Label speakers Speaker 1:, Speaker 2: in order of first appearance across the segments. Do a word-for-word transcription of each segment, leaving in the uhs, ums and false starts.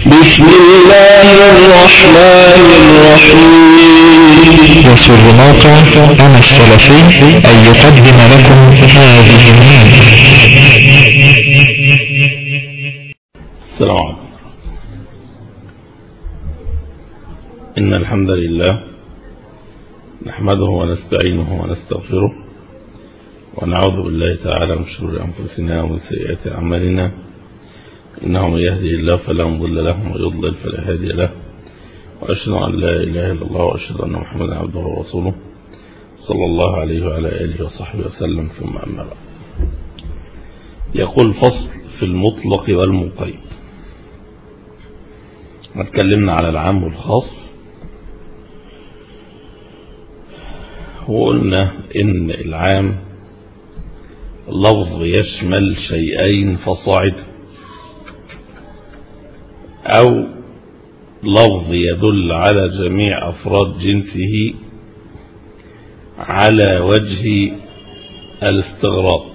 Speaker 1: بسم الله الرحمن الرحيم.
Speaker 2: يسر موقع أنا السلفي أن يقدم لكم هذه المادة.
Speaker 3: السلام عليكم. إن الحمد لله نحمده ونستعينه ونستغفره ونعوذ بالله تعالى من شرور أنفسنا ومن سيئات أعمالنا، إنه من يهدي الله فلا مضل له ومن يضلل فلا هادي له، وأشهد أن لا إله إلا الله وأشهد أن محمدا عبده ورسوله صلى الله عليه وعلى آله وصحبه وسلم. ثم أما بعد، يقول فصل في المطلق والمقيد. ما اتكلمنا على العام والخاص، وقلنا إن العام لفظ يشمل شيئين فصاعد، أو لفظ يدل على جميع أفراد جنسه على وجه الاستغراق.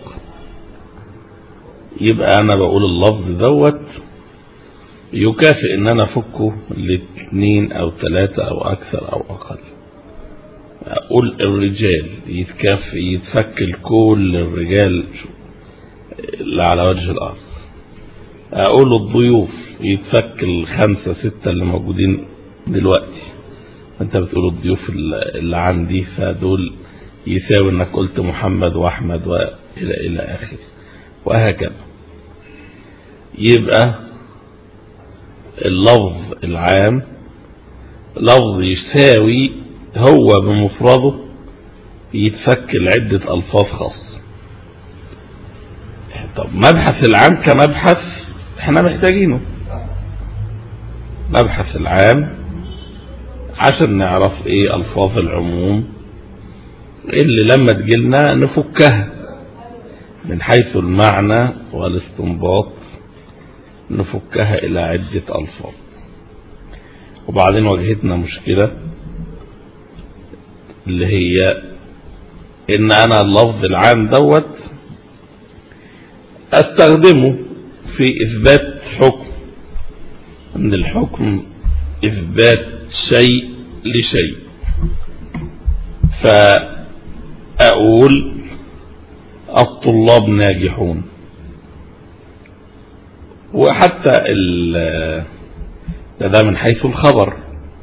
Speaker 3: يبقى أنا بقول اللفظ دوت يكافئ إن أنا أفكه لاثنين أو ثلاثة أو أكثر أو أقل. أقول الرجال يتكافئ يتفك لكل الرجال اللي على وجه الأرض. أقول الضيوف يتفك الخمسة ستة اللي موجودين دلوقتي. أنت بتقول الضيوف اللي عندي، فدول يساوي أنك قلت محمد وأحمد وإلى إلى آخره، وهكذا. يبقى اللفظ العام لفظ يساوي هو بمفرده يتفك لعدة ألفاظ خاصة. طب مبحث العام كمبحث احنا محتاجينه، مبحث العام عشان نعرف ايه ألفاظ العموم اللي لما تجيلنا نفكها من حيث المعنى والاستنباط، نفكها إلى عدة ألفاظ. وبعدين واجهتنا مشكلة اللي هي إن أنا اللفظ العام دوت أستخدمه في إثبات حكم، إن الحكم إثبات شيء لشيء. فأقول الطلاب ناجحون، وحتى ده من حيث الخبر.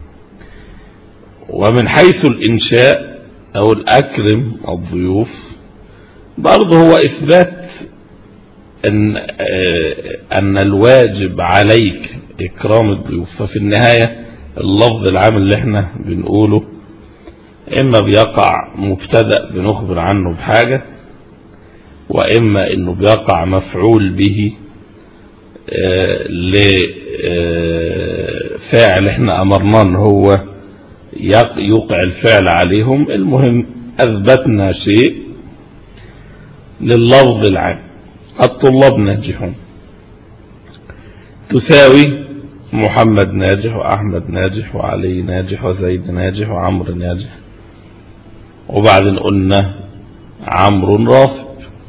Speaker 3: ومن حيث الإنشاء أو الأكرم الضيوف برضه هو إثبات أن, أن الواجب عليك إكرام الضيوف. ففي النهاية اللفظ العام اللي احنا بنقوله إما بيقع مبتدأ بنخبر عنه بحاجة، وإما إنه بيقع مفعول به لفاعل احنا أمرناه ان هو يوقع الفعل عليهم. المهم أثبتنا شيء لللفظ العام. الطلاب ناجحون تساوي محمد ناجح وأحمد ناجح وعلي ناجح وزيد ناجح وعمر ناجح. وبعدين قلنا عمرو رافض،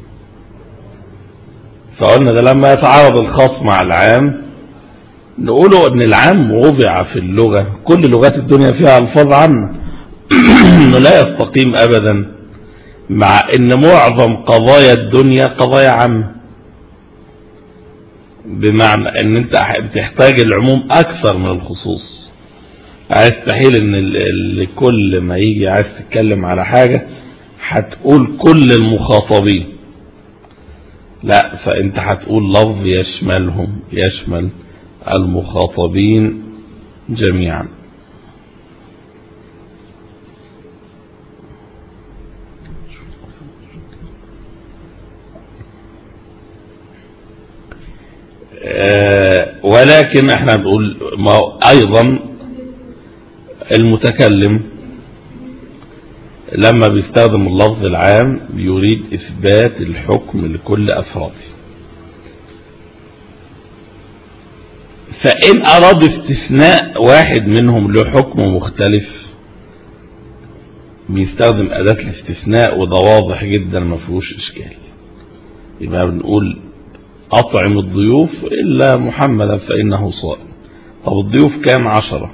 Speaker 3: فقلنا ده لما يتعارض الخاص مع العام نقوله ان العام وضع في اللغة، كل لغات الدنيا فيها الفاظ عامة انه لا يستقيم ابدا مع ان معظم قضايا الدنيا قضايا عامة، بمعنى ان انت بتحتاج العموم اكثر من الخصوص. هيستحيل ان اللي كل ما يجي عايز تتكلم على حاجة هتقول كل المخاطبين، لا، فانت هتقول لفظ يشملهم، يشمل المخاطبين جميعا. آه ولكن احنا بنقول ما ايضا المتكلم لما بيستخدم اللفظ العام بيريد إثبات الحكم لكل أفراده. فإن أراد استثناء واحد منهم له حكم مختلف بيستخدم أداة الاستثناء، وده واضح جدا ما فيهوش إشكال. يبقى بنقول أطعم الضيوف إلا محمدا فإنه صائم، طب الضيوف كام؟ عشرة.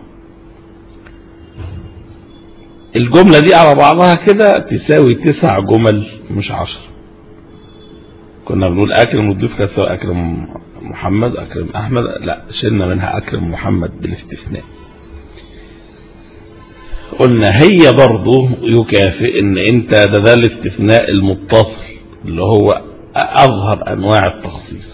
Speaker 3: الجملة دي على بعضها كده تساوي تسع جمل مش عشر. كنا بنقول أكرم الضيوف كانت تساوي أكرم محمد أكرم أحمد، لا شلنا منها أكرم محمد بالاستثناء. قلنا هي برضو يكافئ ان انت ده ده الاستثناء المتصل اللي هو اظهر انواع التخصيص.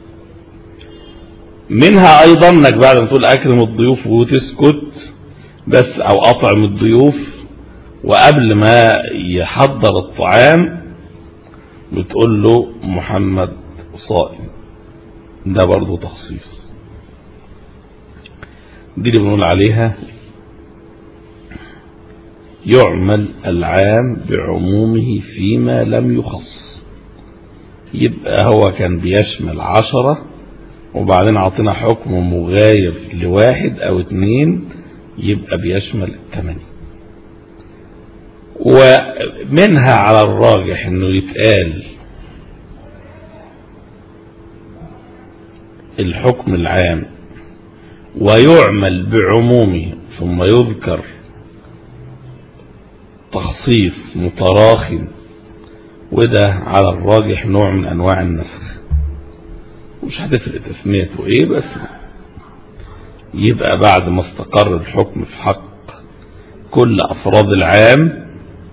Speaker 3: منها ايضا انك بعد ما تقول اكرم الضيوف وتسكت بس او اطعم الضيوف، وقبل ما يحضر الطعام بتقول له محمد صائم، ده برضو تخصيص. دي اللي بنقول عليها يعمل العام بعمومه فيما لم يخص. يبقى هو كان بيشمل عشرة وبعدين عطينا حكم مغاير لواحد او اتنين، يبقى بيشمل الثمانية. ومنها على الراجح انه يتقال الحكم العام ويعمل بعمومه ثم يذكر تخصيص متراخٍ، وده على الراجح نوع من انواع النسخ. مش هتفرق تسميته ايه، بس يبقى بعد ما استقر الحكم في حق كل افراد العام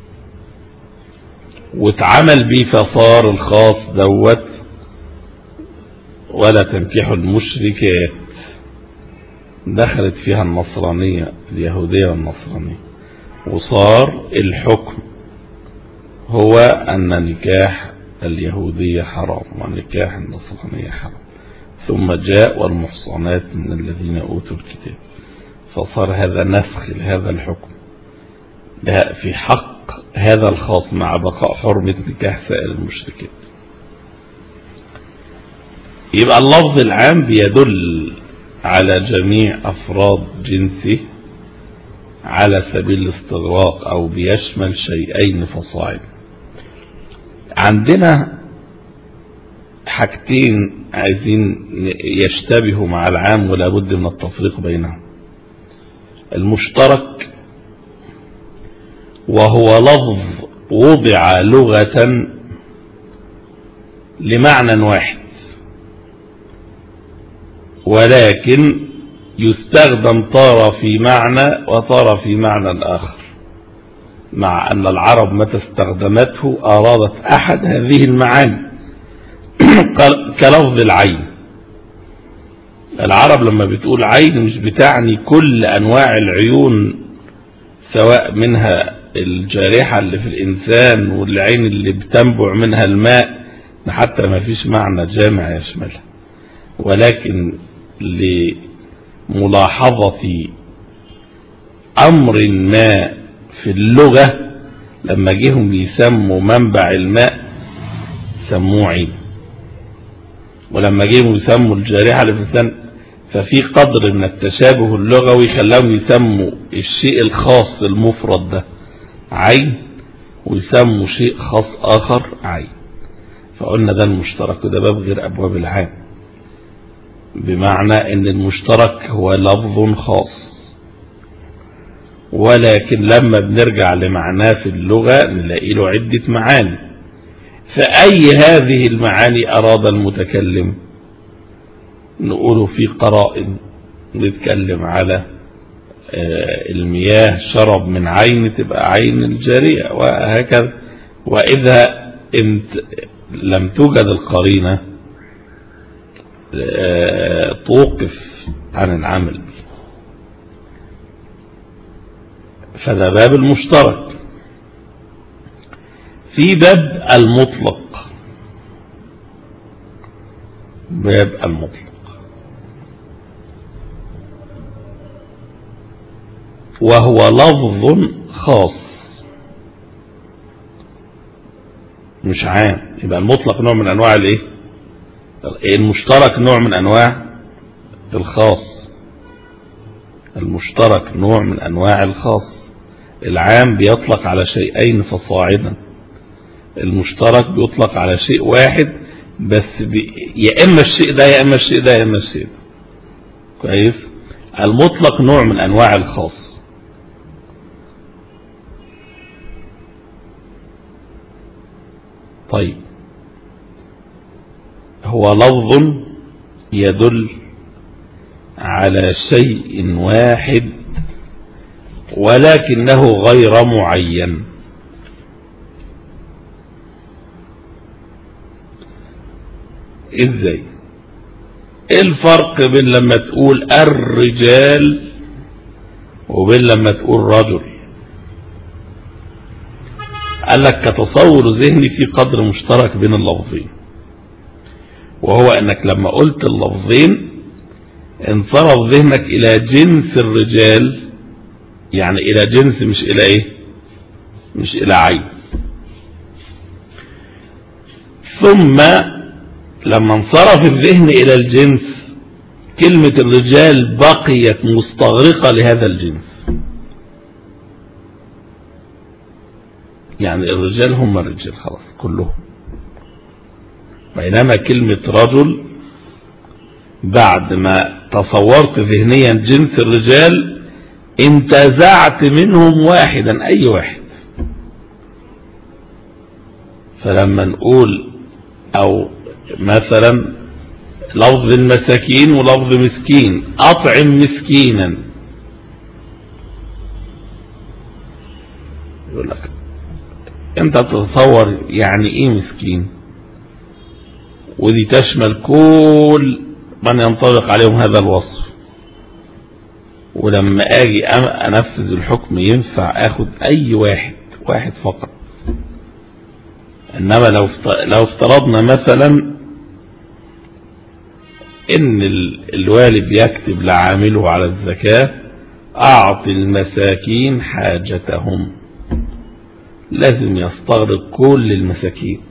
Speaker 3: واتعمل بيه فصار الخاص دوت ولا تنكحوا المشركات، دخلت فيها النصرانية اليهودية والنصرانية، وصار الحكم هو أن نكاح اليهودية حرام ونكاح النصرانية حرام، ثم جاء والمحصنات من الذين أوتوا الكتاب، فصار هذا نسخ لهذا الحكم في حق هذا الخاص مع بقاء حرمة نكاح سائر المشركات. يبقى اللفظ العام بيدل على جميع أفراد جنسه على سبيل الاستغراق أو بيشمل شيئين فصاعد. عندنا حاجتين عايزين يشتبهوا مع العام ولا بد من التفريق بينهم. المشترك وهو لفظ وضع لغة لمعنى واحد ولكن يستخدم طار في معنى وطار في معنى الآخر، مع أن العرب متى استخدمته أرادت أحد هذه المعاني كلفظ العين. العرب لما بتقول عين مش بتعني كل أنواع العيون، سواء منها الجارحة اللي في الإنسان والعين اللي بتنبع منها الماء، حتى ما فيش معنى جامع يشملها، ولكن لملاحظة أمر ما في اللغة لما جيهم يسموا منبع الماء سموه عين، ولما جيهم يسموا الجارحة اللي في الإنسان ففي قدر من التشابه اللغوي خلاهم يسموا الشيء الخاص المفرد ده عين ويسموا شيء خاص آخر عين. فقلنا ده المشترك، وده باب غير أبواب العام، بمعنى ان المشترك هو لفظ خاص، ولكن لما بنرجع لمعناه في اللغة نلاقي له عدة معاني. فأي هذه المعاني أراد المتكلم نقوله في قرائن، نتكلم على المياه شرب من عين تبقى عين الجارية وهكذا. وإذا لم توجد القرينة توقف عن العمل به. فده باب المشترك. في باب المطلق، باب المطلق وهو لفظ خاص مش عام. يبقى المطلق نوع من انواع الايه؟ المشترك نوع من انواع الخاص. المشترك نوع من انواع الخاص. العام بيطلق على شيئين فصاعدا، المشترك بيطلق على شيء واحد بس بي... يا اما الشيء ده يا اما الشيء ده يا اما الشيء ده. كويس. المطلق نوع من أنواع الخاص. طيب، هو لفظ يدل على شيء واحد ولكنه غير معين. ازاي؟ ايه الفرق بين لما تقول الرجال وبين لما تقول رجل؟ قال لك كتصور ذهني في قدر مشترك بين اللفظين، وهو انك لما قلت اللفظين انصرف ذهنك الى جنس الرجال، يعني الى جنس مش الى ايه، مش الى عين. ثم لما انصرف الذهن الى الجنس، كلمة الرجال بقيت مستغرقة لهذا الجنس، يعني الرجال هم الرجال خلاص كلهم. بينما كلمة رجل بعد ما تصورت ذهنيا جنس الرجال انتزعت منهم واحدا، اي واحد. فلما نقول او مثلا لفظ المساكين ولفظ مسكين، اطعم مسكينا، يقول لك انت تتصور يعني ايه مسكين، ودي تشمل كل من ينطبق عليهم هذا الوصف. ولما اجي انفذ الحكم ينفع اخد اي واحد واحد فقط. انما لو لو افترضنا مثلا ان الوالي بيكتب لعامله على الزكاة اعطي المساكين حاجتهم، لازم يستغرق كل المساكين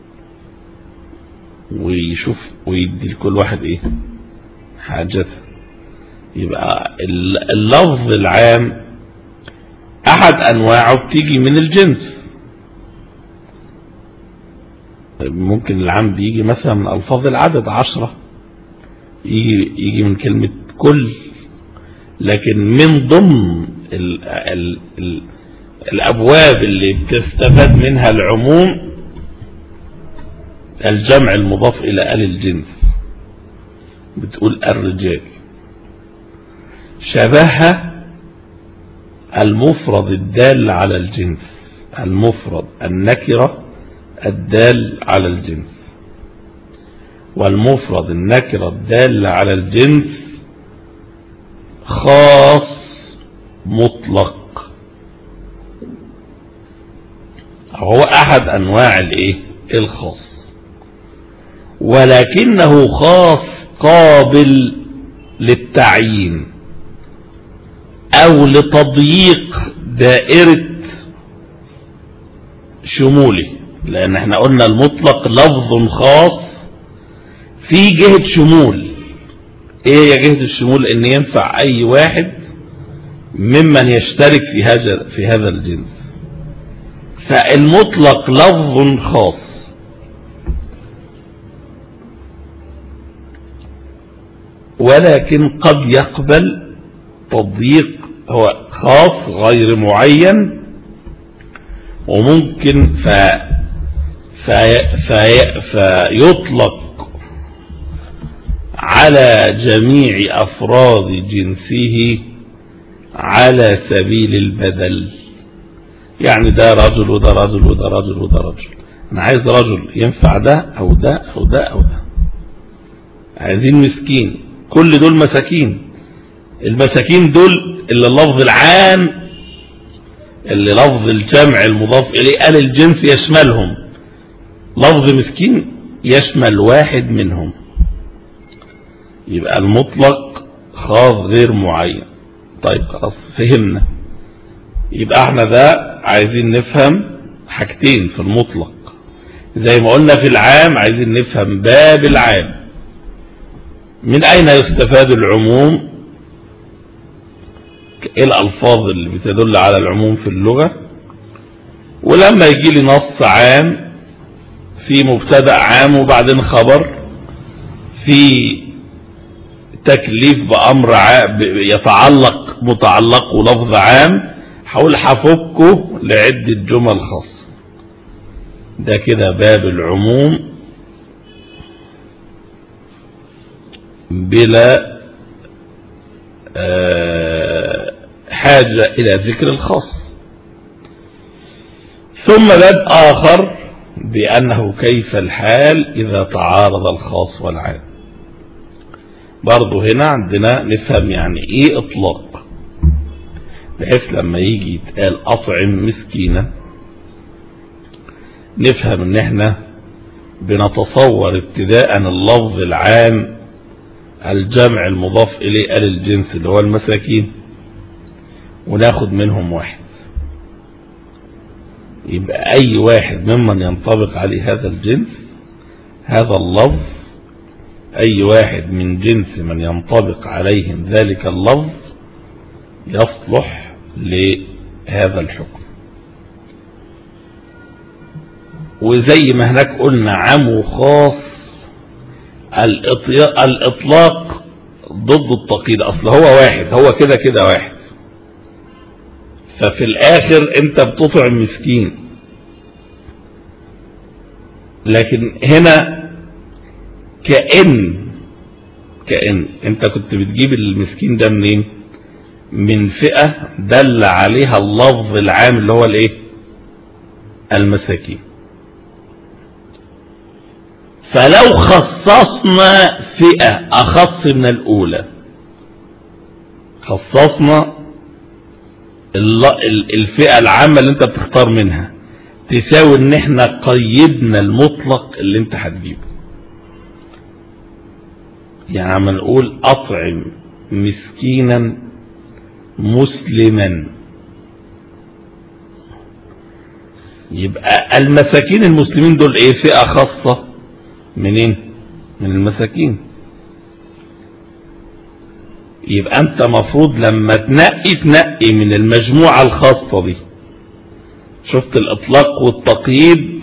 Speaker 3: ويشوف ويدي لكل واحد ايه حاجته. يبقى اللفظ العام احد انواعه بتيجي من الجنس. ممكن العام بيجي مثلا من الفاظ العدد عشرة، يجي, يجي من كلمة كل، لكن من ضمن ال ال ال الابواب اللي بتستفاد منها العموم الجمع المضاف الى آل الجنس. بتقول الرجال، شبهها المفرد الدال على الجنس، المفرد النكرة الدال على الجنس. والمفرد النكرة الدال على الجنس خاص مطلق، هو احد انواع الايه الخاص، ولكنه خاص قابل للتعيين او لتضييق دائرة شموله. لان احنا قلنا المطلق لفظ خاص في جهة شمول. ايه هي جهة الشمول؟ ان ينفع اي واحد ممن يشترك في هذا في هذا الجنس. فالمطلق لفظ خاص، ولكن قد يقبل تضييق، هو خاص غير معين، وممكن ف... في... في... فيطلق على جميع أفراد جنسه على سبيل البدل. يعني ده رجل وده رجل وده رجل وده رجل، أنا عايز رجل ينفع ده أو ده أو ده أو ده. عايزين مسكين، كل دول مساكين. المساكين دول اللي اللفظ العام اللي لفظ الجمع المضاف إليه آل الجنس يشملهم، لفظ مسكين يشمل واحد منهم. يبقى المطلق خاص غير معين. طيب خلاص فهمنا. يبقى احنا ده عايزين نفهم حاجتين في المطلق، زي ما قلنا في العام عايزين نفهم باب العام، من اين يستفاد العموم، ايه الالفاظ اللي بتدل على العموم في اللغة. ولما يجي لي نص عام في مبتدأ عام وبعدين خبر في تكليف بأمر يتعلق متعلق لفظ عام، حاول هفكه لعدة جمل خاصة. ده كده باب العموم بلا حاجة إلى ذكر الخاص. ثم باب آخر بأنه كيف الحال إذا تعارض الخاص والعام. برضو هنا عندنا نفهم يعني إيه إطلاق، بحيث لما يجي يتقال أطعم مسكينا نفهم إن احنا بنتصور ابتداء اللفظ العام الجمع المضاف إليه آل الجنس اللي هو المساكين، وناخد منهم واحد، يبقى أي واحد ممن ينطبق عليه هذا الجنس هذا اللفظ، أي واحد من جنس من ينطبق عليهم ذلك اللفظ يصلح لهذا الحكم. وزي ما هناك قلنا عام وخاص، الإطلاق ضد التقييد، أصل هو واحد، هو كده كده واحد، ففي الآخر أنت بتطعم مسكين. لكن هنا كأن كأن أنت كنت بتجيب المسكين ده منين؟ من فئة دل عليها اللفظ العام اللي هو الايه؟ المساكين. فلو خصصنا فئة أخص من الأولى، خصصنا الفئة العامة اللي انت بتختار منها، تساوي ان احنا قيدنا المطلق اللي انت هتجيبه. يعني عم نقول أطعم مسكينا مسلما، يبقى المساكين المسلمين دول ايه؟ فئة خاصة منين؟ من المساكين. يبقى انت مفروض لما تنقي تنقي من المجموعة الخاصة دي. شفت الإطلاق والتقييد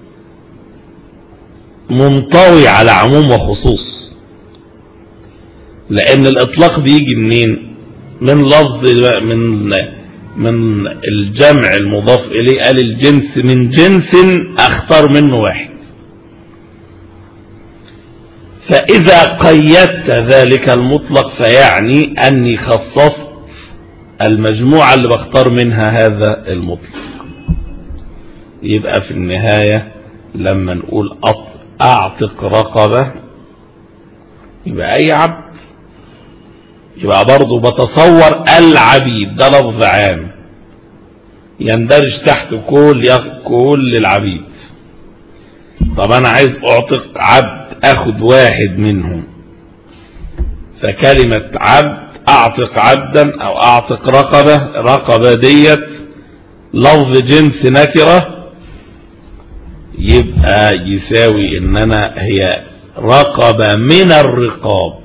Speaker 3: منطوي على عموم وخصوص، لأن الإطلاق بيجي منين؟ من لفظ من من الجمع المضاف إليه قال الجنس من جنس أختار منه واحد. فإذا قيدت ذلك المطلق فيعني أني خصصت المجموعة اللي بختار منها هذا المطلق. يبقى في النهاية لما نقول أعتق رقبة يبقى أي عبد، يبقى برضو بتصور العبيد ده لفظ عام يندرج تحت كل كل العبيد. طب أنا عايز أعتق عبد أخذ واحد منهم، فكلمة عبد أعتق عبدا أو أعتق رقبة، رقبة ديت لفظ جنس نكرة، يبقى يساوي إننا هي رقبة من الرقاب.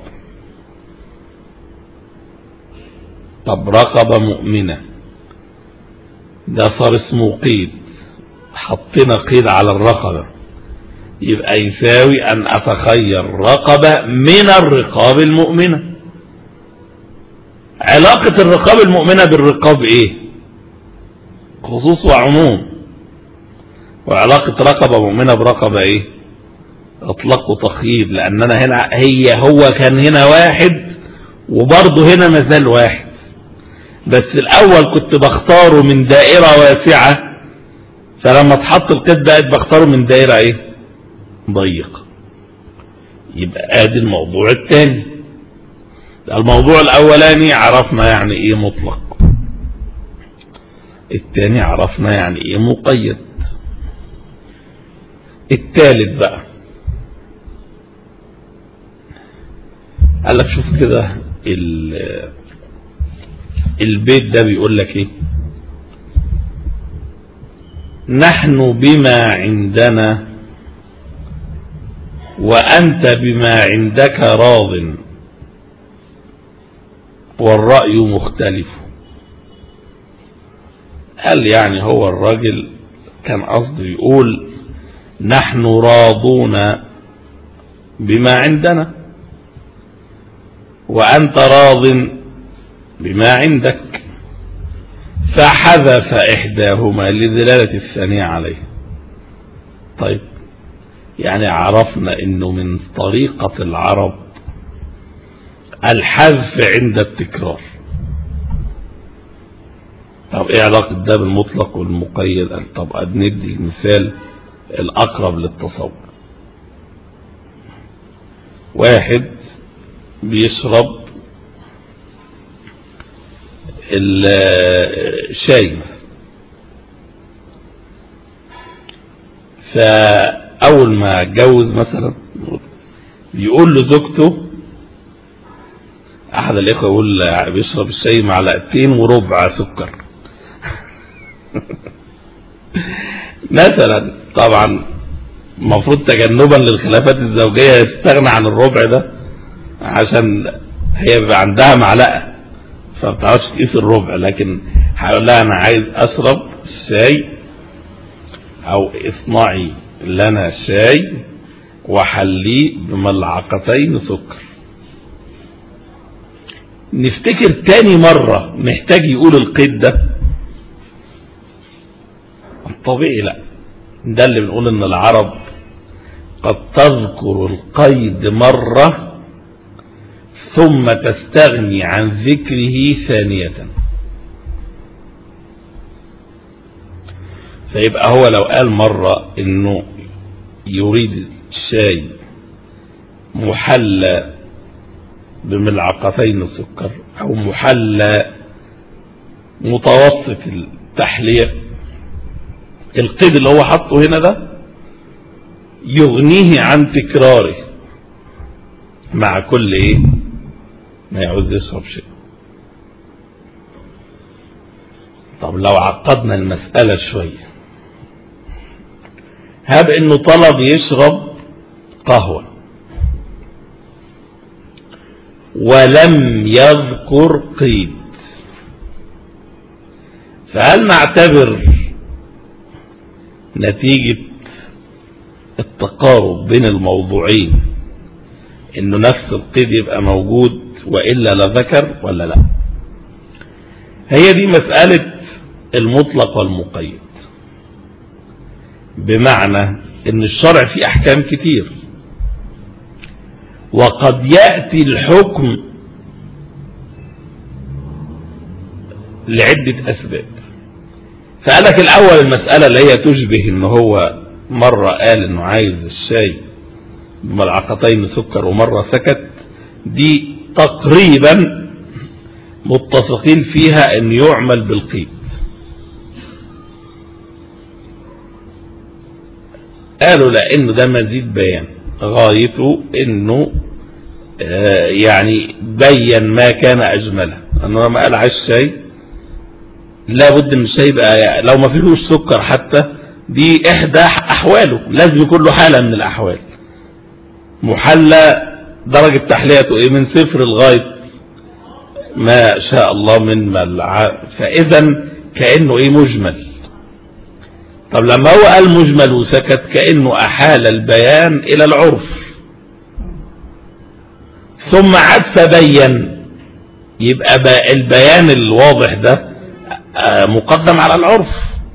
Speaker 3: طب رقبة مؤمنة ده صار اسمه قيد، حطينا قيد على الرقبة، يبقى يساوي أن أتخير رقبة من الرقاب المؤمنة. علاقة الرقاب المؤمنة بالرقاب إيه؟ خصوص وعموم. وعلاقة رقبة مؤمنة برقبة إيه؟ إطلاق وتقييد، لأننا هنا هي هو كان هنا واحد وبرضه هنا مازال واحد، بس الأول كنت بختاره من دائرة واسعة، فلما اتحط القيد بقت بختاره من دائرة إيه؟ ضيقة. يبقى ادي الموضوع الثاني. الموضوع الاولاني عرفنا يعني ايه مطلق، الثاني عرفنا يعني ايه مقيد. الثالث بقى قال لك شوف كده البيت ده بيقول لك ايه؟ نحن بما عندنا وأنت بما عندك راض والرأي مختلف. قال يعني هو الراجل كان قصده يقول نحن راضون بما عندنا، وأنت راض بما عندك، فحذف إحداهما لدلالة الثانية عليه. طيب يعني عرفنا إنه من طريقة العرب الحذف عند التكرار. طب ايه علاقة ده بالمطلق والمقيد؟ طب ندي المثال الأقرب للتصور. واحد بيشرب الشاي، فأول ما اتجوز مثلا يقول له زوجته، أحد الإخوة يقول بيشرب الشاي معلقتين وربع سكر مثلا. طبعا المفروض تجنبا للخلافات الزوجية يستغنى عن الربع ده، عشان هي بيبقى عندها معلقة فبتعرفش تقيس الربع، لكن هيقول لها أنا عايز أشرب الشاي أو اصنعي لنا شاي وحليه بملعقتين سكر. نفتكر تاني مرة محتاج يقول القيد ده؟ الطبيعي لا. ده اللي بنقول ان العرب قد تذكر القيد مرة ثم تستغني عن ذكره ثانية. فيبقى هو لو قال مرة انه يريد الشاي محلى بملعقتين سكر او محلى متوسط التحلية، القيد اللي هو حطه هنا ده يغنيه عن تكراره مع كل ايه ما يعوز يشرب شيء. طب لو عقدنا المسألة شوية، هاب انه طلب يشرب قهوة ولم يذكر قيد، فهل نعتبر نتيجة التقارب بين الموضوعين انه نفس القيد يبقى موجود وإلا لا ذكر ولا لا؟ هي دي مسألة المطلق والمقيد، بمعنى ان الشرع فيه احكام كتير وقد يأتي الحكم لعدة اسباب. فقالك الاول المسألة اللي هي تشبه ان هو مرة قال انه عايز الشاي بملعقتين سكر ومرة سكت، دي تقريبا متفقين فيها ان يعمل بالقيد. قالوا لانه ده مزيد بيان، غايته انه آه يعني بين ما كان اجمله، انه لما قال عايز شاي لابد ان الشاي يبقى لو ما فيهوش سكر حتى، دي احدى احواله، لازم يكون له حالة من الاحوال محلى درجة تحليته ايه من صفر لغاية ما شاء الله من ملعقة، فاذا كأنه ايه مجمل. طب لما هو قال مجمل وسكت كأنه احال البيان الى العرف، ثم عاد فبين، يبقى البيان الواضح ده مقدم على العرف.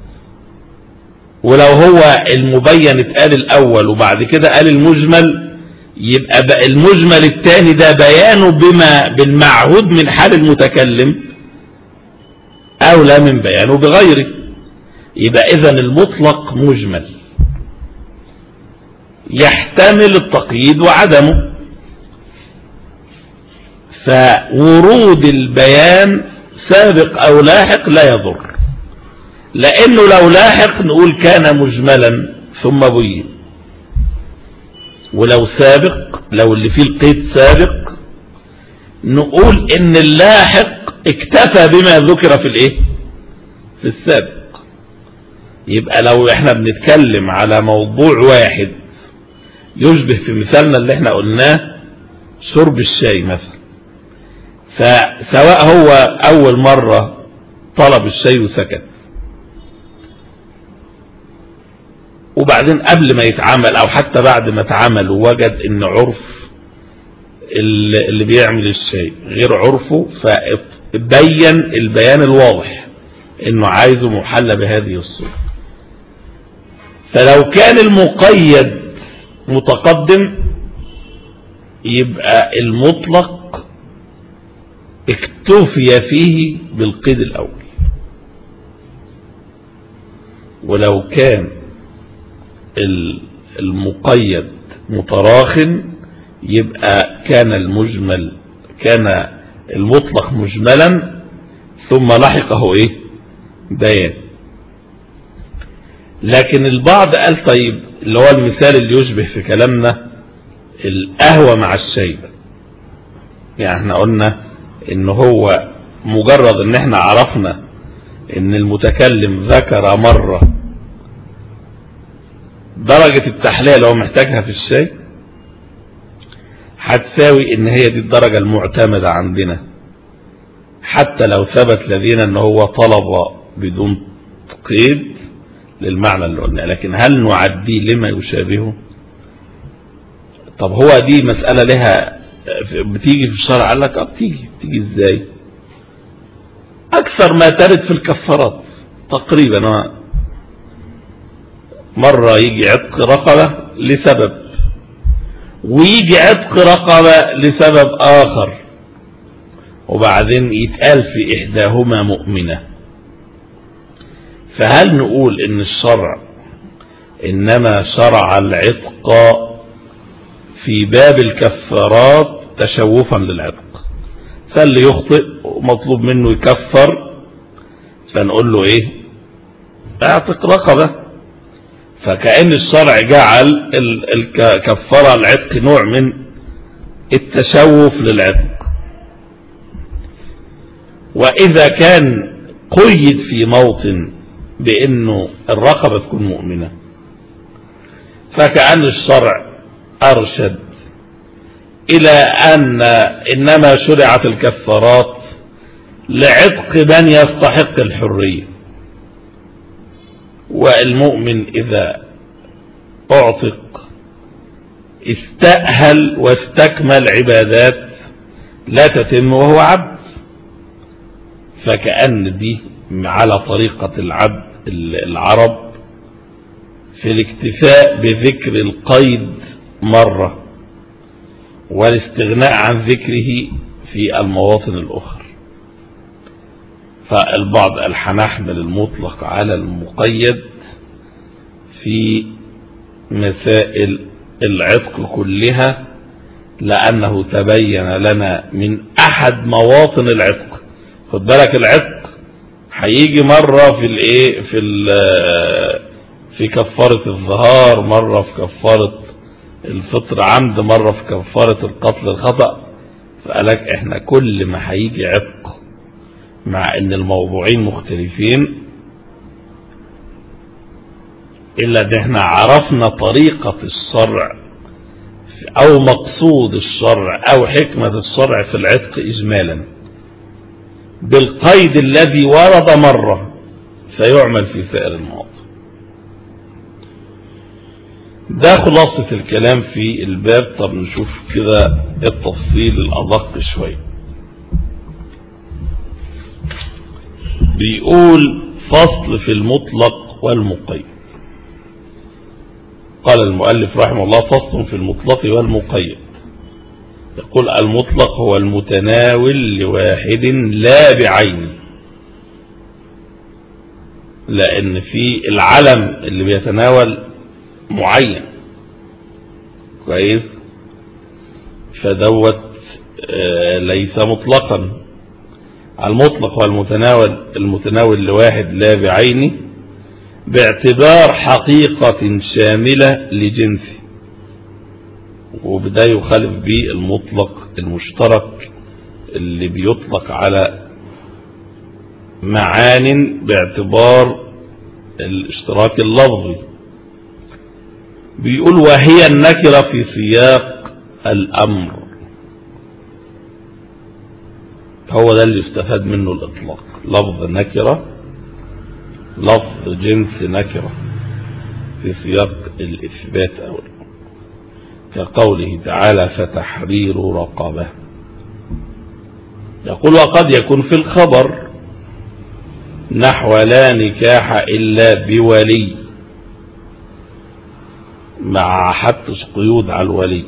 Speaker 3: ولو هو المبين اتقال الاول وبعد كده قال المجمل، يبقى بقى المجمل الثاني ده بيانه بما بالمعهود من حال المتكلم اولى من بيانه بغيره. يبقى اذن المطلق مجمل يحتمل التقييد وعدمه، فورود البيان سابق او لاحق لا يضر، لانه لو لاحق نقول كان مجملا ثم بين، ولو سابق لو اللي فيه القيد سابق نقول ان اللاحق اكتفى بما ذكر في الايه في السابق. يبقى لو احنا بنتكلم على موضوع واحد يشبه في مثالنا اللي احنا قلناه شرب الشاي مثلا، فسواء هو اول مرة طلب الشاي وسكت، وبعدين قبل ما يتعمل او حتى بعد ما اتعمل ووجد ان عرف اللي بيعمل الشيء غير عرفه، فبين البيان الواضح انه عايزه محلى بهذه الصورة. فلو كان المقيد متقدم يبقى المطلق اكتفي فيه بالقيد الأول، ولو كان المقيد متراخ يبقى كان المجمل كان المطلق مجملا ثم لحقه ايه بيان. لكن البعض قال طيب اللي هو المثال اللي يشبه في كلامنا القهوة مع الشيبة، يعني احنا قلنا ان هو مجرد ان احنا عرفنا ان المتكلم ذكر مرة درجة التحلية اللي هو محتاجها في الشيء هتساوي ان هي دي الدرجة المعتمدة عندنا، حتى لو ثبت لدينا ان هو طلب بدون قيد للمعنى اللي قلنا. لكن هل نعديه لما يشابهه؟ طب هو دي مسألة لها بتيجي في الشرع، قال لك بتيجي بتيجي ازاي؟ اكثر ما ترد في الكفارات تقريبا، مرة يجي عتق رقبة لسبب، ويجي عتق رقبة لسبب آخر، وبعدين يتقال في إحداهما مؤمنة. فهل نقول إن الشرع إنما شرع العتق في باب الكفارات تشوفا للعتق، فاللي يخطئ مطلوب منه يكفر، فنقول له إيه؟ اعتق رقبة. فكأن الشرع جعل الكفارة العتق نوع من التشوف للعتق. وإذا كان قيد في موطن بأنه الرقبة تكون مؤمنة، فكأن الشرع أرشد إلى أن إنما شرعت الكفارات لعتق من يستحق الحرية، والمؤمن إذا أعتق استأهل واستكمل عبادات لا تتم وهو عبد. فكأن دي على طريقة العبد العرب في الاكتفاء بذكر القيد مرة والاستغناء عن ذكره في المواطن الأخرى. فالبعض قال هنحمل المطلق على المقيد في مسائل العتق كلها، لأنه تبين لنا من أحد مواطن العتق. خد بالك العتق هيجي مرة في الايه في في كفارة الظهار، مرة في كفارة الفطر عمد، مرة في كفارة القتل الخطأ. فقالك احنا كل ما هيجي عتق مع ان الموضوعين مختلفين، الا ان احنا عرفنا طريقة الشرع او مقصود الشرع او حكمة الشرع في العتق اجمالا بالقيد الذي ورد مرة فيعمل في سائر المواطن. ده خلاصة الكلام في الباب. طب نشوف كده التفصيل الأدق شوية. بيقول فصل في المطلق والمقيد. قال المؤلف رحمه الله فصل في المطلق والمقيد. يقول المطلق هو المتناول لواحد لا بعين، لأن في العلم اللي بيتناول معين كويس، فدوت ليس مطلقا. المطلق هو المتناول المتناول لواحد لا بعينه باعتبار حقيقة شاملة لجنسه، وبدا يخالف به المطلق المشترك اللي بيطلق على معان باعتبار الاشتراك اللفظي. بيقول وهي النكرة في سياق الأمر، هو ده اللي استفاد منه الإطلاق. لفظ نكرة لفظ جنس نكرة في سياق الإثبات أو كقوله تعالى فتحرير رقبة. يقول وقد يكون في الخبر نحو لا نكاح إلا بولي مع حتى قيود على الولي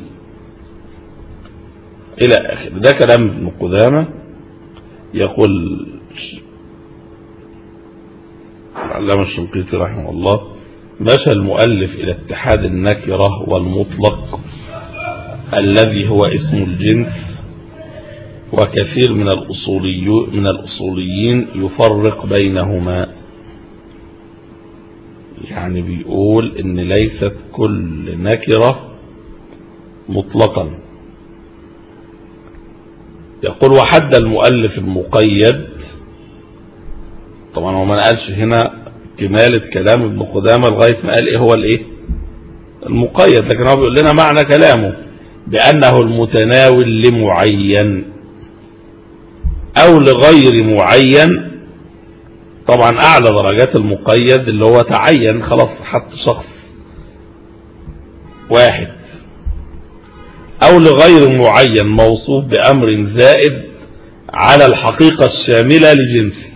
Speaker 3: إلى آخر. ده كلام ابن قدامة. يقول العلامة الشنقيطي رحمه الله مشى المؤلف إلى اتحاد النكرة والمطلق الذي هو اسم الجنس، وكثير من الأصوليين من الأصوليين يفرق بينهما، يعني بيقول إن ليست كل نكرة مطلقا. يقول وحد المؤلف المقيد، طبعا هو ما قالش هنا كمالة كلام ابن قدامة لغاية ما قال ايه هو الايه المقيد، لكن هو بيقول لنا معنى كلامه بأنه المتناول لمعين او لغير معين. طبعا اعلى درجات المقيد اللي هو تعين خلاص حتى شخص واحد، او لغير معين موصوف بامر زائد على الحقيقة الشاملة لجنسه.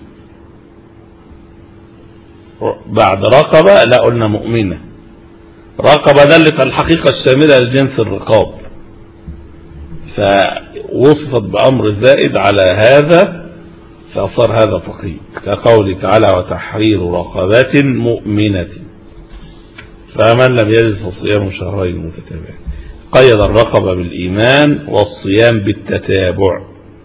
Speaker 3: بعد رقبة لا قلنا مؤمنة، رقبة دلت على الحقيقة الشاملة لجنس الرقاب، فوصفت بأمر زائد على هذا فصار هذا فقيد، كقوله تعالى وتحرير رقبات مؤمنة فمن لم يجد فصيام شهرين متتابعين. قيد الرقبة بالإيمان والصيام بالتتابع.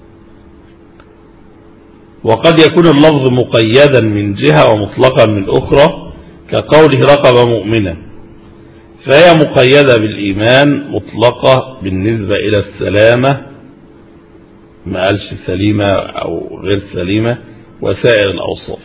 Speaker 3: وقد يكون اللفظ مقيدا من جهة ومطلقا من أخرى، كقوله رقبة مؤمنة، فهي مقيدة بالإيمان مطلقة بالنسبة إلى السلامة، ما قالش سليمة أو غير سليمة، وسائر الأوصاف.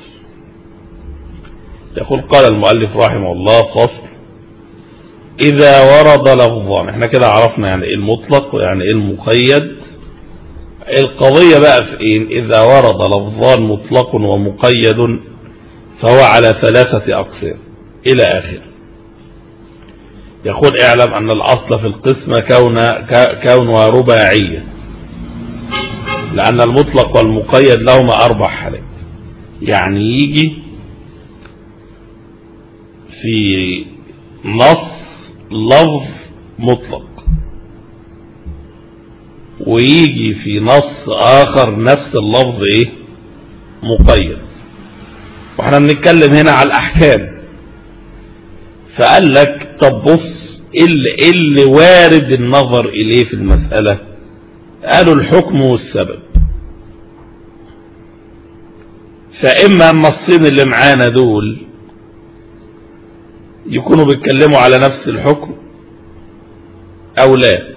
Speaker 3: يقول قال المؤلف رحمه الله فصل إذا ورد لفظان. احنا كده عرفنا يعني إيه المطلق ويعني إيه المقيد. القضية بقى في إيه؟ إذا ورد لفظان مطلق ومقيد فهو على ثلاثة أقسام إلى آخر. يقول اعلم أن الأصل في القسمة كون كونها رباعية، لأن المطلق والمقيد لهما أربع حالات. يعني يجي في نص لفظ مطلق، ويجي في نص آخر نفس اللفظ إيه مقيد. واحنا بنتكلم هنا على الأحكام، فقال لك طب بص اللي, اللي وارد النظر إليه في المسألة، قالوا الحكم والسبب. فإما النصين اللي معانا دول يكونوا بيتكلموا على نفس الحكم أو لا،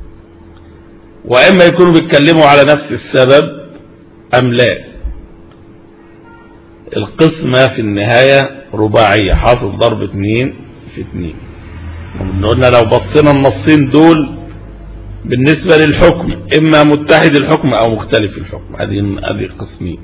Speaker 3: وإما يكونوا بيتكلموا على نفس السبب أم لا. القسمة في النهاية رباعية، حاصل ضرب اتنين في اتنين. قلنا لو بصينا النصين دول بالنسبة للحكم إما متحد الحكم أو مختلف الحكم، هذه هذه قسمين.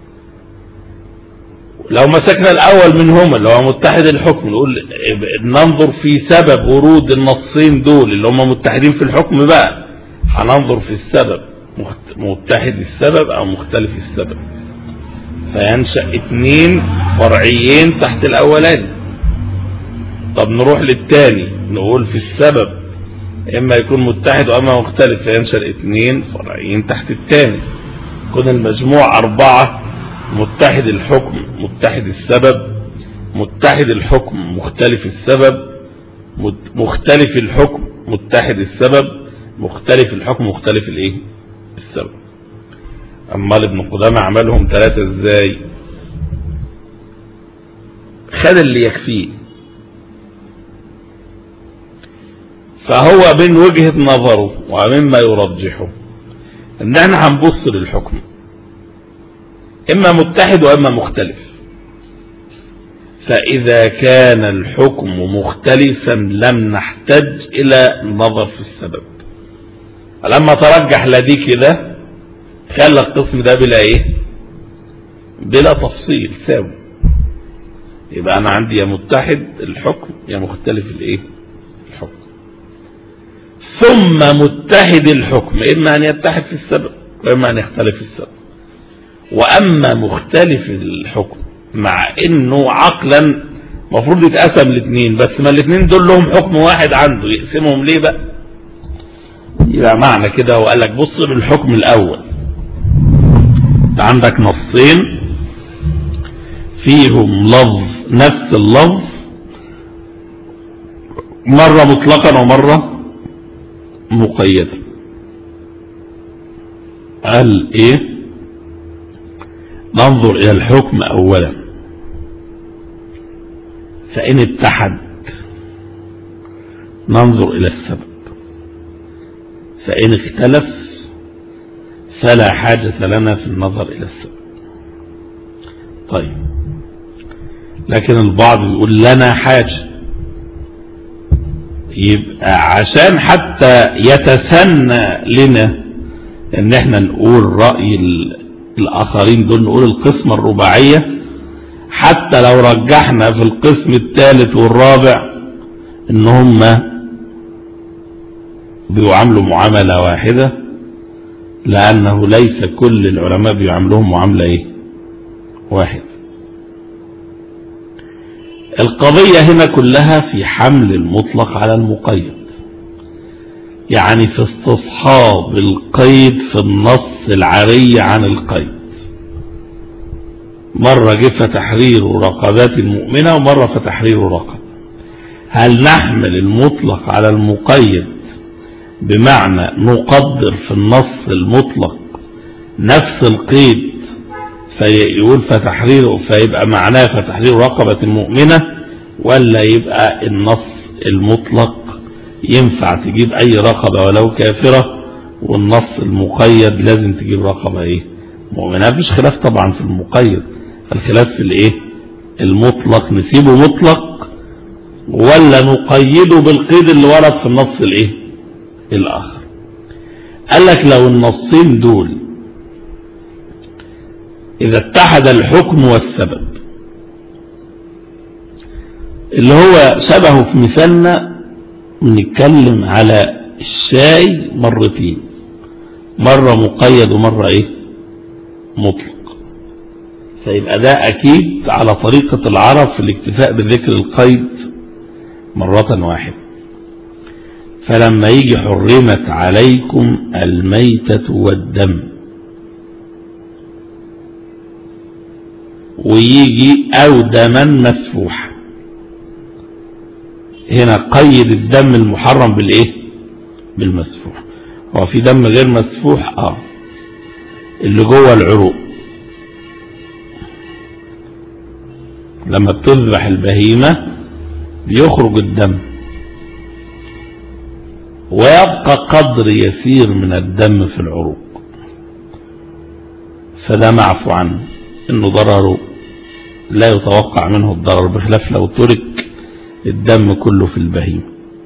Speaker 3: لو مسكنا الأول منهم اللي هو متحد الحكم، نقول ننظر في سبب ورود النصين دول اللي هم متحدين في الحكم، بقى هننظر في السبب متحد السبب أو مختلف السبب، فينشأ اتنين فرعيين تحت الأولاني. طب نروح للتاني نقول في السبب إما يكون متحد وإما مختلف، فينشأ اتنين فرعيين تحت التاني. يكون المجموع أربعة: متحد الحكم متحد السبب، متحد الحكم مختلف السبب، مختلف الحكم متحد السبب، مختلف الحكم مختلف الايه السبب. امال ابن قدامة عملهم ثلاثة ازاي؟ خد اللي يكفيه. فهو من وجهة نظره ومما يرجحه ان احنا هنبص للحكم اما متحد واما مختلف. فاذا كان الحكم مختلفا لم نحتج الى النظر في السبب. لما ترجح لدي كده خلى القسم ده بلا ايه بلا تفصيل ساوي. يبقى انا عندي يا متحد الحكم يا مختلف الايه الحكم. ثم متحد الحكم، إما أن يتحد في السبب وإما أن يختلف في السبب. وأما مختلف الحكم مع إنه عقلا مفروض يتقسم الاثنين، بس ما الاثنين دول لهم حكم واحد عنده، يقسمهم ليه بقى؟ يبقى معنى كده وقال لك بص للحكم الأول، عندك نصين فيهم لفظ نفس اللفظ مرة مطلقا ومرة مقيدا. قال ايه؟ ننظر الى الحكم اولا، فان اتحد ننظر الى السبب، فان اختلف فلا حاجة لنا في النظر الى السبب. طيب، لكن البعض يقول لنا حاجة، يبقى عشان حتى يتسنى لنا ان احنا نقول رأي الاخرين دول، نقول القسمة الرباعية، حتى لو رجحنا في القسم الثالث والرابع ان هم بيعاملوا معاملة واحدة، لانه ليس كل العلماء بيعاملوهم معاملة ايه واحد. القضية هنا كلها في حمل المطلق على المقيد، يعني في استصحاب القيد في النص العري عن القيد. مرة جه فتحرير رقبات المؤمنة ومرة فتحرير رقب. هل نحمل المطلق على المقيد بمعنى نقدر في النص المطلق نفس القيد فيقول فتحرير فيبقى معناه فتحرير رقبة المؤمنة، ولا يبقى النص المطلق ينفع تجيب اي رقبة ولو كافرة، والنص المقيد لازم تجيب رقبة ايه مؤمنة؟ مفيش خلاف طبعا في المقيد، الخلاف في الايه المطلق، نسيبه مطلق ولا نقيده بالقيد اللي ورد في النص الايه الاخر. قال لك لو النصين دول اذا اتحد الحكم والسبب، اللي هو شبهه في مثالنا بنتكلم على الشاي مرتين، مرة مقيد ومرة ايه مطلق، فيبقى ده اكيد على طريقة العرب في الاكتفاء بذكر القيد مرة واحدة. فلما يجي حرمت عليكم الميتة والدم، ويجي او دما مسفوحا، هنا قيد الدم المحرم بالايه بالمسفوح. هو في دم غير مسفوح اه اللي جوه العروق، لما بتذبح البهيمة بيخرج الدم ويبقى قدر يسير من الدم في العروق، فده معفو عنه انه ضرره لا يتوقع منه الضرر، بخلاف لو ترك الدم كله في البهيمة.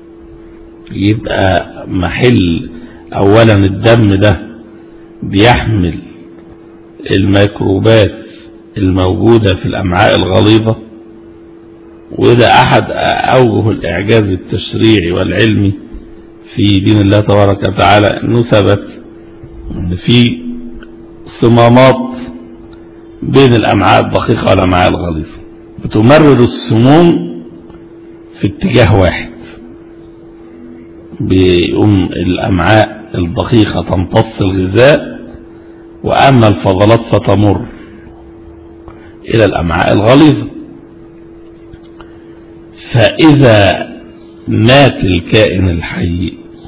Speaker 3: يبقى محل اولا الدم ده بيحمل الميكروبات الموجودة في الامعاء الغليظة، وده احد اوجه الاعجاز التشريعي والعلمي في دين الله تبارك وتعالى، انه ثبت ان في صمامات بين الامعاء الدقيقة والامعاء الغليظة بتمرر السموم في اتجاه واحد، بيقوم الامعاء الدقيقة تمتص الغذاء، واما الفضلات فتمر الى الامعاء الغليظة. فاذا مات الكائن الحي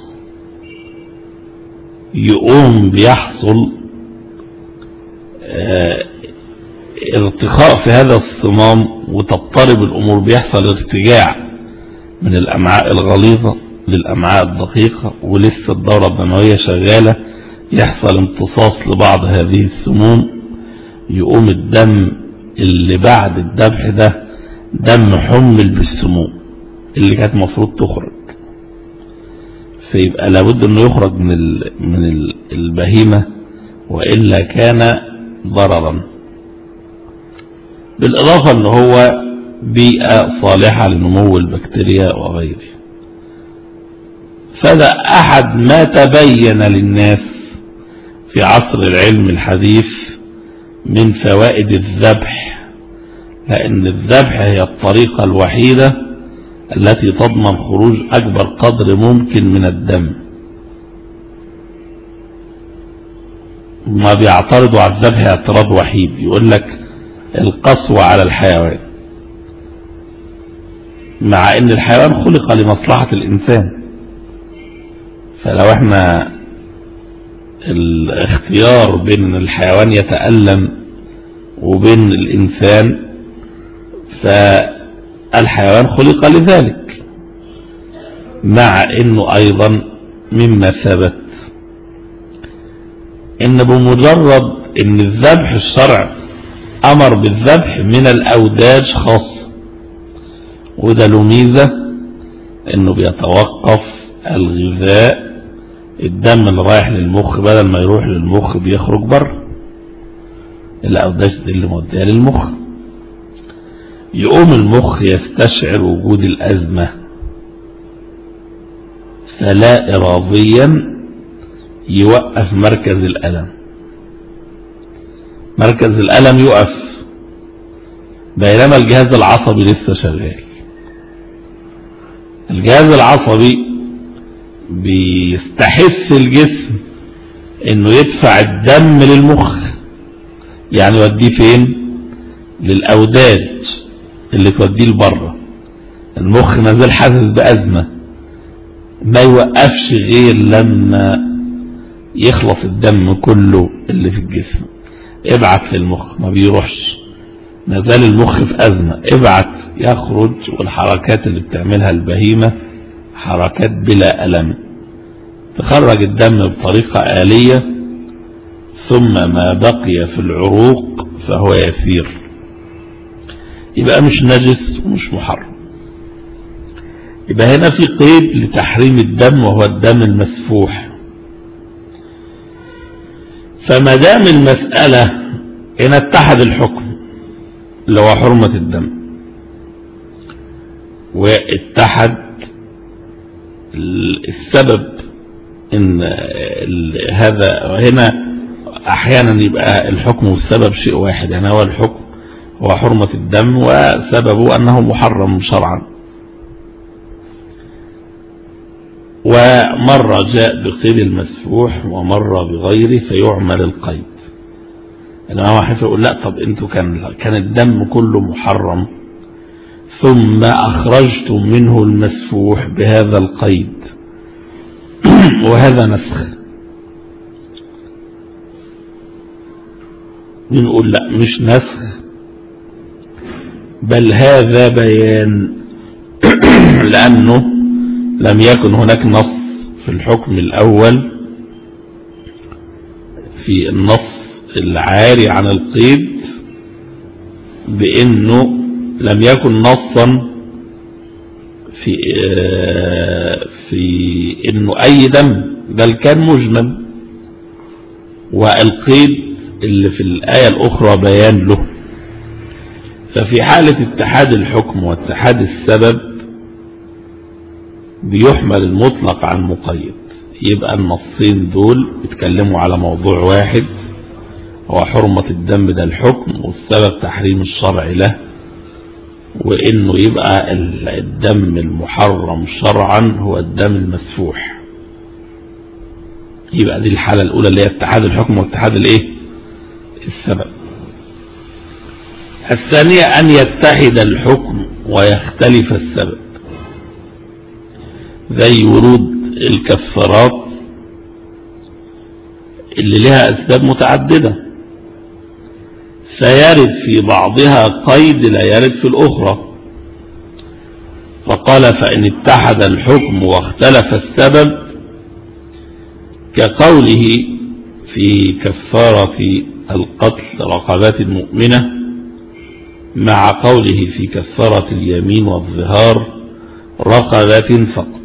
Speaker 3: يقوم بيحصل اه ارتخاء في هذا الصمام وتضطرب الامور، بيحصل ارتجاع من الامعاء الغليظة للامعاء الدقيقة، ولسه الدورة الدموية شغالة، يحصل امتصاص لبعض هذه السموم، يقوم الدم اللي بعد الذبح ده دم حمل بالسموم اللي كانت مفروض تخرج، فيبقى لابد انه يخرج من من البهيمة وإلا كان ضررا، بالإضافة ان هو بيئة صالحة لنمو البكتيريا وغيره. فده أحد ما تبين للناس في عصر العلم الحديث من فوائد الذبح، لأن الذبح هي الطريقة الوحيدة التي تضمن خروج أكبر قدر ممكن من الدم. ما بيعترضوا على الذبح اعتراض وحيد، يقول لك القسوة على الحيوان، مع ان الحيوان خلق لمصلحة الانسان. فلو احنا الاختيار بين ان الحيوان يتألم وبين الانسان، فالحيوان خلق لذلك، مع انه ايضا مما ثبت ان بمجرد ان الذبح الشرع امر بالذبح من الاوداج خاصة، وده له ميزة انه بيتوقف الغذاء، الدم اللي رايح للمخ بدل ما يروح للمخ بيخرج بره، الاوداج دي اللي موديها للمخ، يقوم المخ يستشعر وجود الازمة، فلا اراديا يوقف مركز الالم، مركز الالم يقف، بينما الجهاز العصبي لسه شغال. الجهاز العصبي بيستحث الجسم انه يدفع الدم للمخ، يعني يوديه فين؟ للاوداج اللي توديه لبره. المخ ما زال حاسس بازمه، ما يوقفش غير لما يخلص الدم كله اللي في الجسم، ابعت للمخ، ما بيروحش، ما زال المخ في ازمه، ابعت يخرج. والحركات اللي بتعملها البهيمه حركات بلا الم، تخرج الدم بطريقه آلية، ثم ما بقي في العروق فهو يسير، يبقى مش نجس ومش محرم. يبقى هنا في قيد لتحريم الدم، وهو الدم المسفوح. فما دام المسألة ان اتحد الحكم اللي هو حرمة الدم، واتحد السبب، ان هذا هنا احيانا يبقى الحكم والسبب شيء واحد، يعني هو الحكم هو حرمة الدم وسببه انه محرم شرعا. ومرة جاء بقيد المسفوح ومرة بغيره فيعمل القيد. الإمام حنيفة يقول لا، طب انتوا كان كان الدم كله محرم ثم اخرجتم منه المسفوح بهذا القيد وهذا نسخ. بنقول لا، مش نسخ، بل هذا بيان لأنه لم يكن هناك نص في الحكم الأول، في النص العاري عن القيد، بأنه لم يكن نصا في في انه اي دم، بل كان مجمل، والقيد اللي في الآية الأخرى بيان له. ففي حالة اتحاد الحكم واتحاد السبب بيحمل المطلق عن مقيد، يبقى النصين دول بيتكلموا على موضوع واحد، هو حرمة الدم ده الحكم، والسبب تحريم الشرع له، وانه يبقى الدم المحرم شرعا هو الدم المسفوح. يبقى دي الحالة الأولى اللي هي اتحاد الحكم واتحاد الايه؟ السبب. الثانية أن يتحد الحكم ويختلف السبب، زي ورود الكفارات اللي لها أسباب متعددة، فيرد في بعضها قيد لا يرد في الأخرى. فقال فإن اتحد الحكم واختلف السبب، كقوله في كفارة القتل رقبات مؤمنة، مع قوله في كفارة اليمين والظهار رقبات فقط.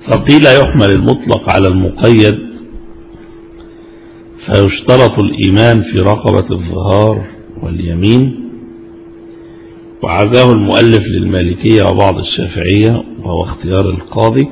Speaker 3: فقيل يحمل المطلق على المقيد فيشترط الإيمان في رقبة الظهار واليمين، وعزاه المؤلف للمالكية وبعض الشافعية وهو اختيار القاضي.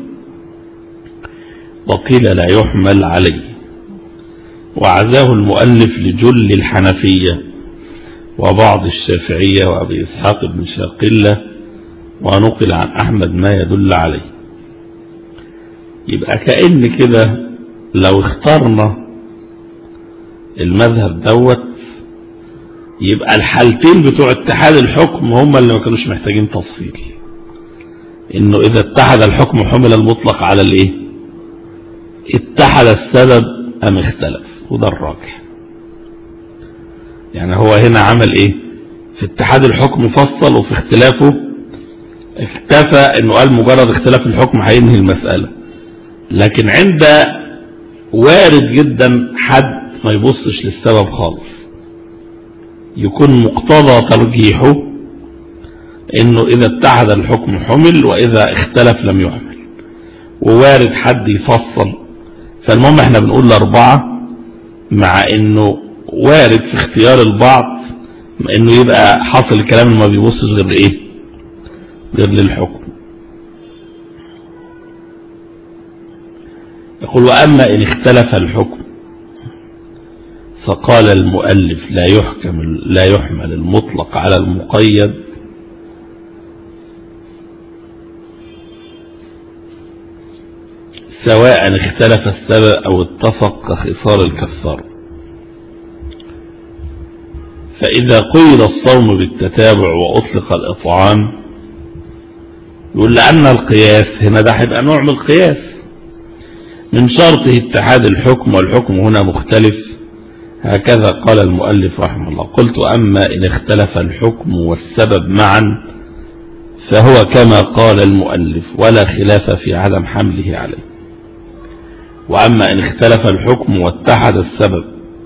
Speaker 3: وقيل لا يحمل عليه، وعزاه المؤلف لجل الحنفية وبعض الشافعية وأبي إسحاق بن شاقلة، ونقل عن أحمد ما يدل عليه. يبقى كأن كده لو اخترنا المذهب دوت يبقى الحالتين بتوع اتحاد الحكم هم اللي ما كانوش محتاجين تفصيل، انه اذا اتحد الحكم حمل المطلق على الايه، اتحد السبب ام اختلف، وده الراجح. يعني هو هنا عمل ايه في اتحاد الحكم فصل، وفي اختلافه اكتفى انه قال مجرد اختلاف الحكم هينهي المسألة. لكن عند وارد جدا حد ما يبصش للسبب خالص، يكون مقتضى ترجيحه انه اذا اتحد الحكم حمل واذا اختلف لم يحمل، ووارد حد يفصل. فالمهم احنا بنقول الاربعة، مع انه وارد في اختيار البعض انه يبقى حاصل الكلام اللي ما بيبصش غير ايه، غير للحكم. يقول واما ان اختلف الحكم فقال المؤلف لا يحكم لا يحمل المطلق على المقيد، سواء اختلف السبب او اتفق كخصال الكفار. فإذا قيد الصوم بالتتابع وأطلق الإطعام، يقول لأن القياس هنا ده هيبقى نوع من القياس، من شرطه اتحاد الحكم، والحكم هنا مختلف. هكذا قال المؤلف رحمه الله. قلت أما إن اختلف الحكم والسبب معا فهو كما قال المؤلف ولا خلاف في عدم حمله عليه. وأما إن اختلف الحكم واتحد السبب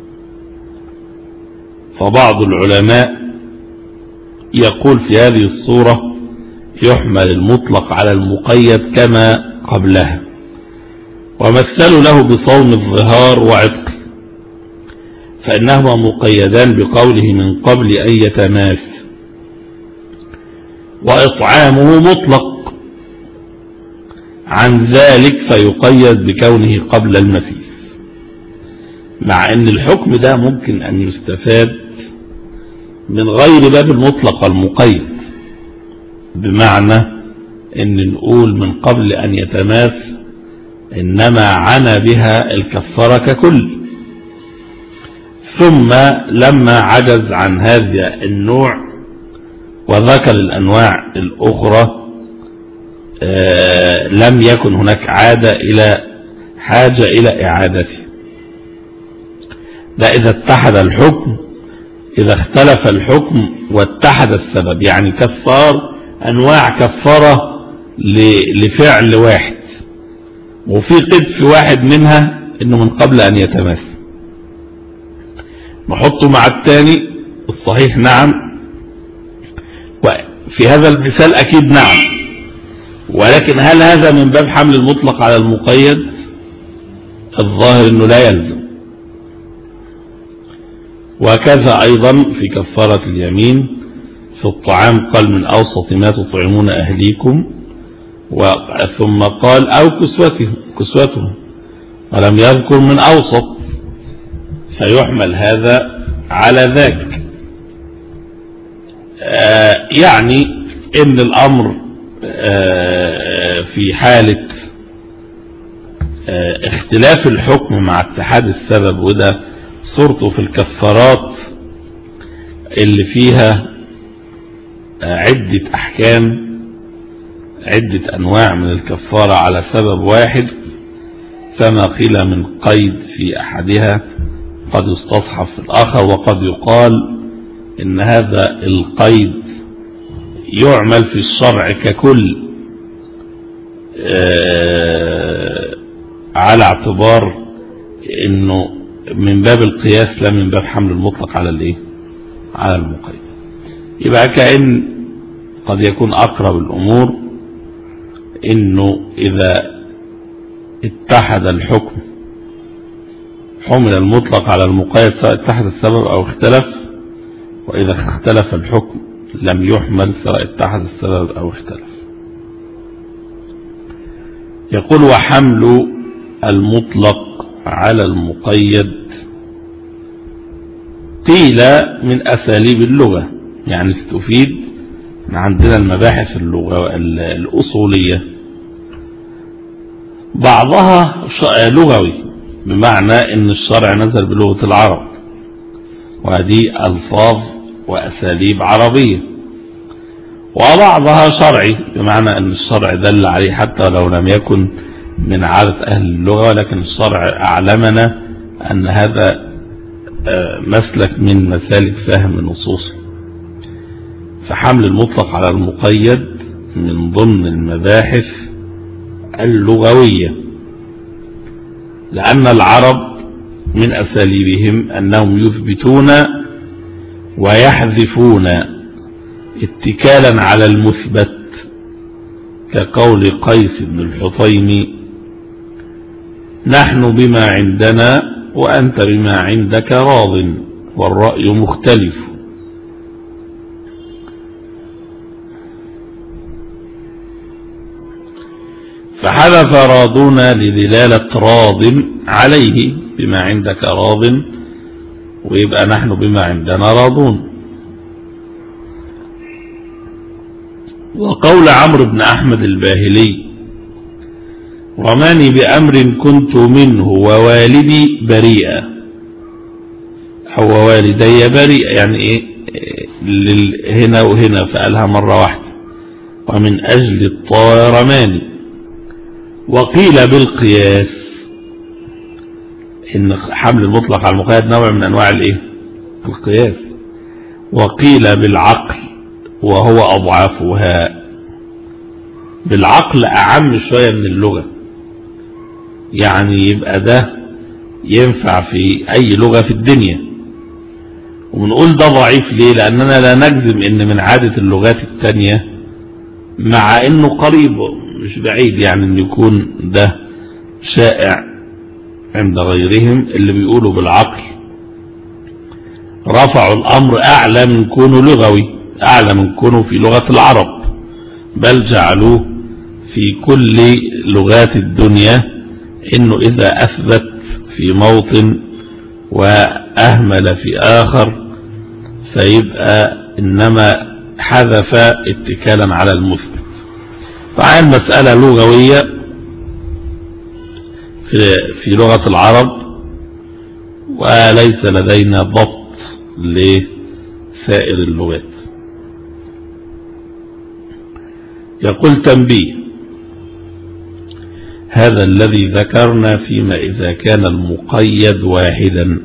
Speaker 3: فبعض العلماء يقول في هذه الصورة يحمل المطلق على المقيد كما قبلها، ومثلوا له بصوم الظهار وعتق، فإنهما مقيدان بقوله من قبل أن يتماس، وإطعامه مطلق عن ذلك فيقيد بكونه قبل المسيس، مع أن الحكم ده ممكن أن يستفاد من غير باب المطلق والمقيد، بمعنى أن نقول من قبل أن يتماس إنما عنى بها الكفارة ككل، ثم لما عجز عن هذا النوع وذكر الأنواع الأخرى آه لم يكن هناك عادة إلى حاجة إلى إعادته. ده إذا اتحد الحكم، إذا اختلف الحكم واتحد السبب، يعني كفار أنواع كفارة لفعل واحد، وفي قيد في واحد منها إنه من قبل أن يتماس، نحطه مع الثاني الصحيح نعم، وفي هذا المثال أكيد نعم، ولكن هل هذا من باب حمل المطلق على المقيد؟ الظاهر إنه لا يلزم. وكذا أيضا في كفارة اليمين في الطعام قال من أوسط ما تطعمون أهليكم، ثم قال أو كسوتهم كسوتهم ولم يذكر من أوسط، فيحمل هذا على ذاك. آه يعني إن الأمر آه في حالة آه اختلاف الحكم مع اتحاد السبب، وده صورته في الكفارات اللي فيها عدة أحكام، عدة أنواع من الكفارة على سبب واحد، فما قيل من قيد في أحدها قد يستصحب في الآخر، وقد يقال إن هذا القيد يعمل في الشرع ككل على اعتبار إنه من باب القياس لا من باب حمل المطلق على الايه، على المقيد. يبقى كأن قد يكون أقرب الأمور إنه إذا اتحد الحكم حمل المطلق على المقيد سواء اتحد السبب أو اختلف، وإذا اختلف الحكم لم يحمل سواء اتحد السبب أو اختلف. يقول وحمل المطلق على المقيد قيل من أساليب اللغة، يعني استفيد عندنا المباحث اللغة الأصولية بعضها لغوي بمعنى ان الشرع نزل بلغة العرب، وهذه ألفاظ وأساليب عربية، وبعضها شرعي بمعنى ان الشرع دل عليه حتى لو لم يكن من عادة أهل اللغة، ولكن الشرع أعلمنا أن هذا مسلك من مسالك فهم النصوص. فحمل المطلق على المقيد من ضمن المباحث اللغوية، لأن العرب من أساليبهم أنهم يثبتون ويحذفون اتكالا على المثبت، كقول قيس بن الحطيم نحن بما عندنا وأنت بما عندك راض والرأي مختلف. فحذف راضون لدلالة راض عليه، بما عندك راض، ويبقى نحن بما عندنا راضون. وقول عمرو بن أحمد الباهلي رماني بأمر كنت منه ووالدي بريئة، أو والدي بريئة، يعني إيه هنا وهنا فقالها مرة واحدة، ومن أجل الطاء رماني. وقيل بالقياس إن حمل المطلق على المقيد نوع من أنواع الإيه؟ القياس. وقيل بالعقل وهو أضعافها، بالعقل أعم شوية من اللغة، يعني يبقى ده ينفع في أي لغة في الدنيا، ونقول ده ضعيف ليه؟ لأننا لا نجزم إن من عادة اللغات التانية، مع إنه قريب مش بعيد يعني إن يكون ده شائع عند غيرهم اللي بيقولوا بالعقل رفعوا الأمر أعلى من كونه لغوي، أعلى من كونه في لغة العرب، بل جعلوه في كل لغات الدنيا إنه إذا أثبت في موطن وأهمل في آخر فيبقى إنما حذف اتكالا على المثبت. فعن مسألة لغوية في, في لغة العرب، وليس لدينا ضبط لسائر اللغات. يقول تنبيه: هذا الذي ذكرنا فيما إذا كان المقيد واحدا،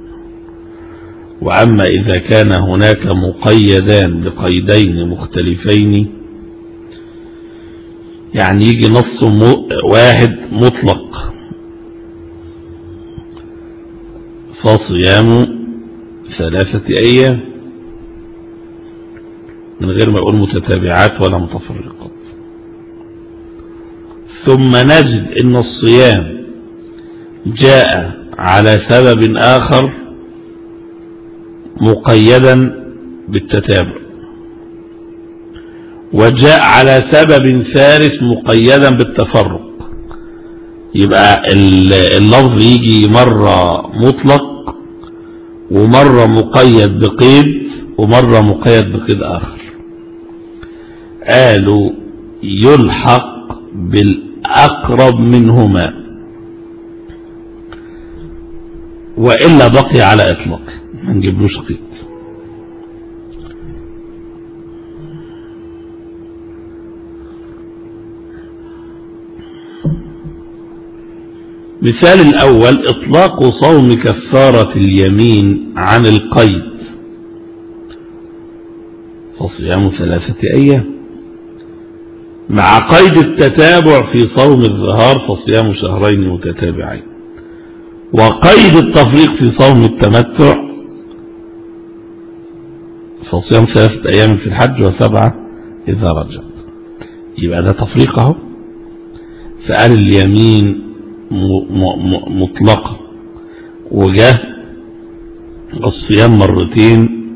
Speaker 3: وأما إذا كان هناك مقيدان بقيدين مختلفين، يعني يجي نص واحد مطلق فصيام ثلاثة أيام من غير ما يقول متتابعات ولا متفرقات، ثم نجد ان الصيام جاء على سبب آخر مقيدا بالتتابع، وجاء على سبب ثالث مقيدا بالتفرق، يبقى اللفظ يجي مرة مطلق ومرة مقيد بقيد ومرة مقيد بقيد آخر. قالوا يلحق بالأقرب منهما، وإلا بقي على إطلاق ما نجيبلوش قيد. مثال الأول: إطلاق صوم كفارة اليمين عن القيد، فصيام ثلاثة أيام، مع قيد التتابع في صوم الظهار فصيام شهرين متتابعين، وقيد التفريق في صوم التمتع فصيام ثلاثة أيام في الحج وسبعة إذا رجعت. يبقى ده تفريق اهو. فقال اليمين مطلقة وجه الصيام مرتين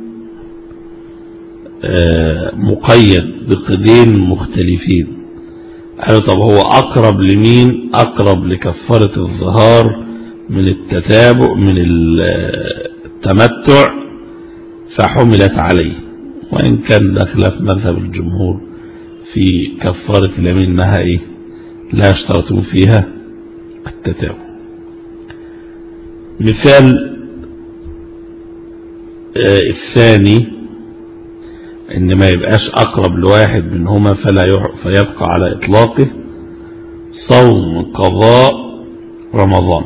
Speaker 3: مقيد بقيدين مختلفين، قالوا طب هو أقرب لمين؟ أقرب لكفارة الظهار من التتابع من التمتع فحملت عليه، وإن كان ده خلاف مذهب الجمهور في كفارة اليمين انها ايه؟ لا يشترطون فيها التتابع. مثال آه الثاني ان ما يبقاش اقرب لواحد منهما فلا فيبقى على اطلاقه صوم قضاء رمضان،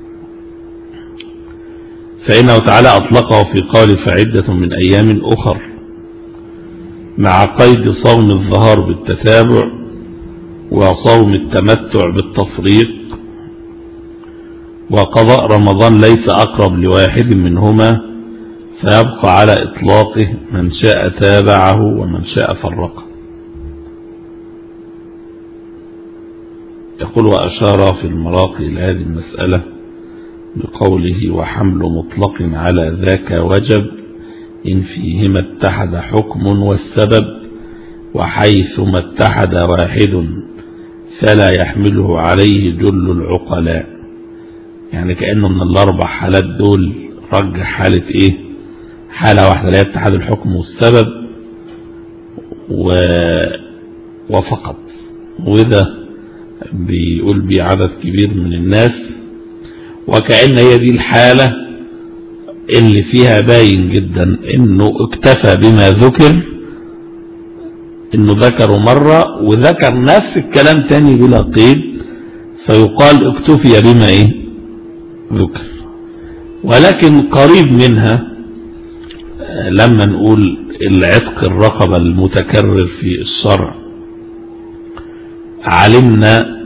Speaker 3: فإنه تعالى أطلقه في قول فعدة من أيام أخر مع قيد صوم الظهار بالتتابع وصوم التمتع بالتفريق، وقضاء رمضان ليس أقرب لواحد منهما فيبقى على إطلاقه من شاء تابعه ومن شاء فرقه. يقول وأشار في المراقي إلى هذه المسألة بقوله وحمل مطلق على ذاك وجب إن فيهما اتحد حكم والسبب، وحيثما اتحد واحد فلا يحمله عليه جل العقلاء. يعني كأنه من الأربع حالات دول رجح حالة إيه؟ حالة واحدة لا يتحد الحكم والسبب و... وفقط، وده بيقول بيه عدد كبير من الناس، وكأن هي دي الحالة اللي فيها باين جدا انه اكتفى بما ذكر، انه ذكره مرة وذكر نفس الكلام تاني بلا قيد، فيقال اكتفي بما ايه ذكر. ولكن قريب منها لما نقول العتق الرقبة المتكرر في الشرع، علمنا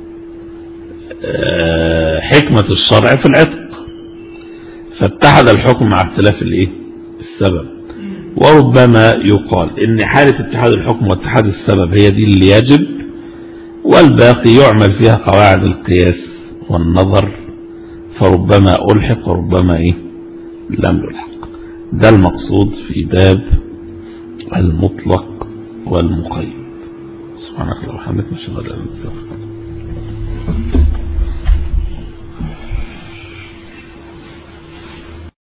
Speaker 3: حكمة الشرع في العتق، فاتحد الحكم مع اختلاف الايه السبب. وربما يقال ان حالة اتحاد الحكم واتحاد السبب هي دي اللي يجب، والباقي يعمل فيها قواعد القياس والنظر، فربما ألحق وربما ايه لم يلحق. ده المقصود في باب المطلق والمقيد. سبحانك اللهم وبحمدك نشهد ان لا اله الا انت